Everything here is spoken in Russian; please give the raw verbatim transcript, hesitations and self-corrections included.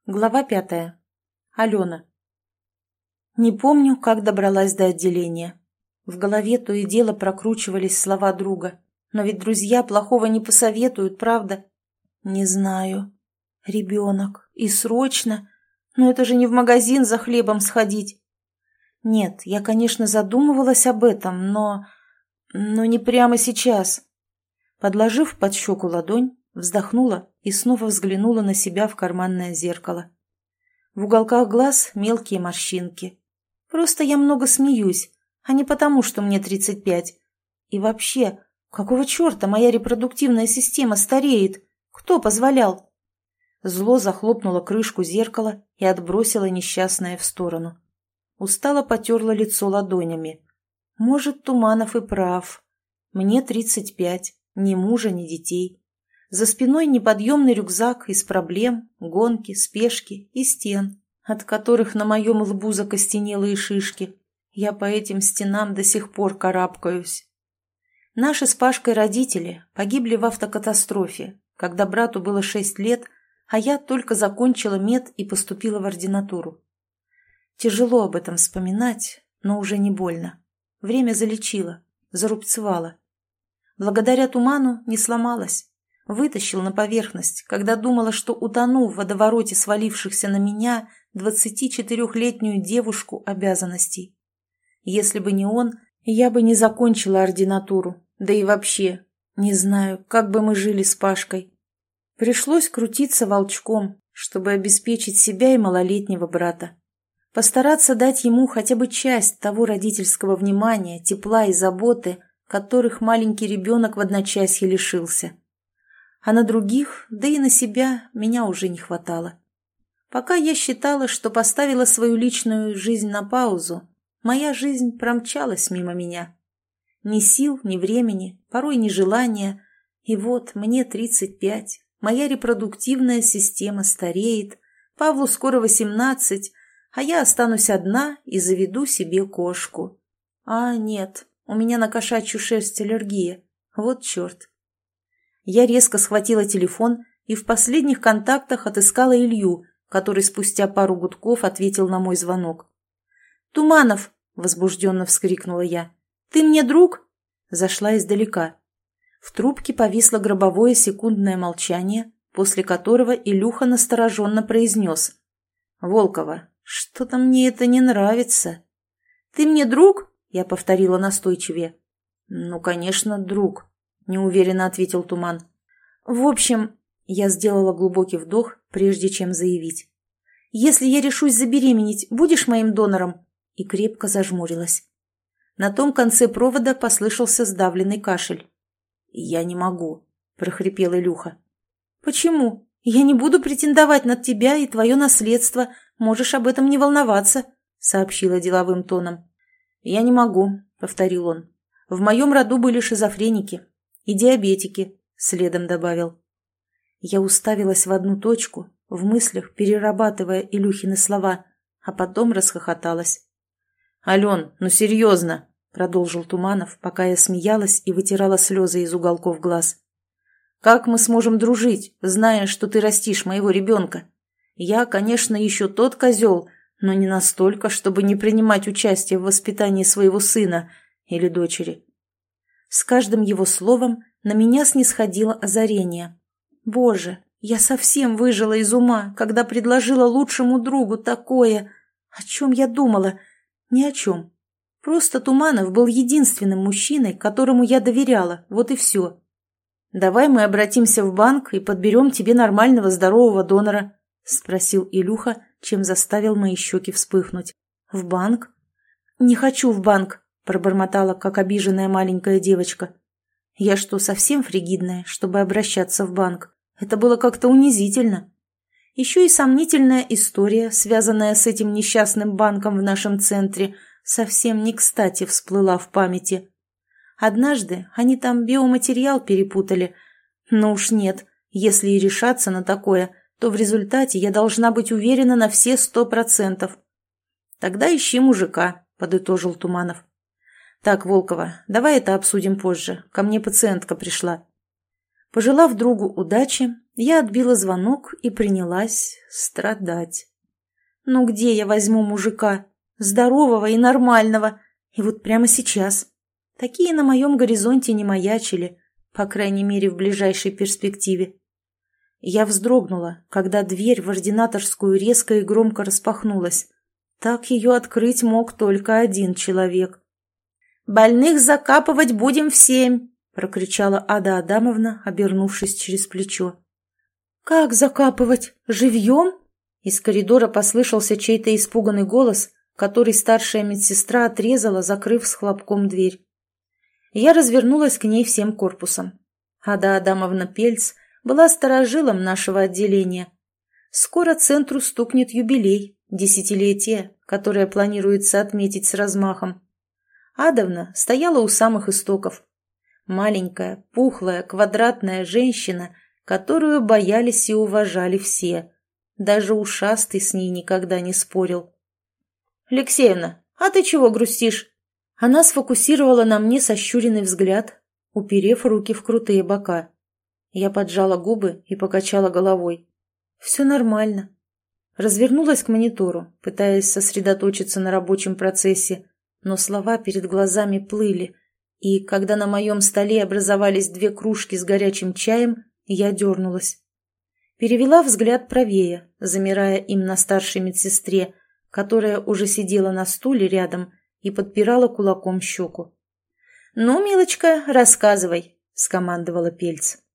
Глава пятая. Алена. Не помню, как добралась до отделения. В голове то и дело прокручивались слова друга. Но ведь друзья плохого не посоветуют, правда? Не знаю. Ребенок. И срочно. Но это же не в магазин за хлебом сходить. Нет, я, конечно, задумывалась об этом, но... Но не прямо сейчас. Подложив под щеку ладонь, вздохнула и снова взглянула на себя в карманное зеркало. В уголках глаз мелкие морщинки. Просто я много смеюсь, а не потому, что мне тридцать пять. И вообще, какого черта моя репродуктивная система стареет? Кто позволял? Зло захлопнуло крышку зеркала и отбросило несчастное в сторону. Устало потерла лицо ладонями. Может, Туманов и прав. Мне тридцать пять, ни мужа, ни детей. За спиной неподъемный рюкзак из проблем, гонки, спешки и стен, от которых на моем лбу закостенелые шишки. Я по этим стенам до сих пор карабкаюсь. Наши с Пашкой родители погибли в автокатастрофе, когда брату было шесть лет, а я только закончила мед и поступила в ординатуру. Тяжело об этом вспоминать, но уже не больно. Время залечило, зарубцевало. Благодаря туману не сломалась. Вытащил на поверхность, когда думала, что утону в водовороте свалившихся на меня двадцатичетырехлетнюю девушку обязанностей. Если бы не он, я бы не закончила ординатуру, да и вообще, не знаю, как бы мы жили с Пашкой. Пришлось крутиться волчком, чтобы обеспечить себя и малолетнего брата. Постараться дать ему хотя бы часть того родительского внимания, тепла и заботы, которых маленький ребенок в одночасье лишился. А на других, да и на себя, меня уже не хватало. Пока я считала, что поставила свою личную жизнь на паузу, моя жизнь промчалась мимо меня. Ни сил, ни времени, порой ни желания. И вот мне тридцать пять, моя репродуктивная система стареет, Павлу скоро восемнадцать, а я останусь одна и заведу себе кошку. А нет, у меня на кошачью шерсть аллергия. Вот черт. Я резко схватила телефон и в последних контактах отыскала Илью, который спустя пару гудков ответил на мой звонок. «Туманов!» – возбужденно вскрикнула я. «Ты мне друг?» Зашла издалека. В трубке повисло гробовое секундное молчание, после которого Илюха настороженно произнес. «Волкова, что-то мне это не нравится». «Ты мне друг?» – я повторила настойчивее. «Ну, конечно, друг», — неуверенно ответил Туман. «В общем, я сделала глубокий вдох, прежде чем заявить. Если я решусь забеременеть, будешь моим донором?» И крепко зажмурилась. На том конце провода послышался сдавленный кашель. «Я не могу», — прохрипел Илюха. «Почему? Я не буду претендовать на тебя и твое наследство. Можешь об этом не волноваться», — сообщила деловым тоном. «Я не могу», — повторил он. «В моем роду были шизофреники. И диабетики», — следом добавил. Я уставилась в одну точку, в мыслях перерабатывая Илюхины слова, а потом расхохоталась. «Ален, ну серьезно», — продолжил Туманов, пока я смеялась и вытирала слезы из уголков глаз. «Как мы сможем дружить, зная, что ты растишь моего ребенка? Я, конечно, еще тот козел, но не настолько, чтобы не принимать участие в воспитании своего сына или дочери». С каждым его словом на меня снисходило озарение. Боже, я совсем выжила из ума, когда предложила лучшему другу такое. О чем я думала? Ни о чем. Просто Туманов был единственным мужчиной, которому я доверяла, вот и все. «Давай мы обратимся в банк и подберем тебе нормального здорового донора», — спросил Илюха, чем заставил мои щеки вспыхнуть. «В банк? Не хочу в банк», — пробормотала, как обиженная маленькая девочка. Я что, совсем фригидная, чтобы обращаться в банк? Это было как-то унизительно. Еще и сомнительная история, связанная с этим несчастным банком в нашем центре, совсем не кстати всплыла в памяти. Однажды они там биоматериал перепутали. Но уж нет, если и решаться на такое, то в результате я должна быть уверена на все сто процентов. «Тогда ищи мужика», — подытожил Туманов. «Так, Волкова, давай это обсудим позже. Ко мне пациентка пришла». Пожелав другу удачи, Я отбила звонок и принялась страдать. Ну где я возьму мужика? Здорового и нормального. И вот прямо сейчас. Такие на моем горизонте не маячили, по крайней мере, в ближайшей перспективе. Я вздрогнула, когда дверь в ординаторскую резко и громко распахнулась. Так ее открыть мог только один человек. «Больных закапывать будем в семь!» — прокричала Ада Адамовна, обернувшись через плечо. «Как закапывать? Живьем?» Из коридора послышался чей-то испуганный голос, который старшая медсестра отрезала, закрыв с хлопком дверь. Я развернулась к ней всем корпусом. Ада Адамовна Пельц была старожилом нашего отделения. Скоро центру стукнет юбилей, десятилетие, которое планируется отметить с размахом. Адовна стояла у самых истоков. Маленькая, пухлая, квадратная женщина, которую боялись и уважали все. Даже ушастый с ней никогда не спорил. «Алексеевна, а ты чего грустишь?» Она сфокусировала на мне сощуренный взгляд, уперев руки в крутые бока. Я поджала губы и покачала головой. «Все нормально». Развернулась к монитору, пытаясь сосредоточиться на рабочем процессе, но слова перед глазами плыли, и, когда на моем столе образовались две кружки с горячим чаем, я дернулась. Перевела взгляд правее, замирая им на старшей медсестре, которая уже сидела на стуле рядом и подпирала кулаком щеку. «Ну, милочка, рассказывай», — скомандовала Пельц.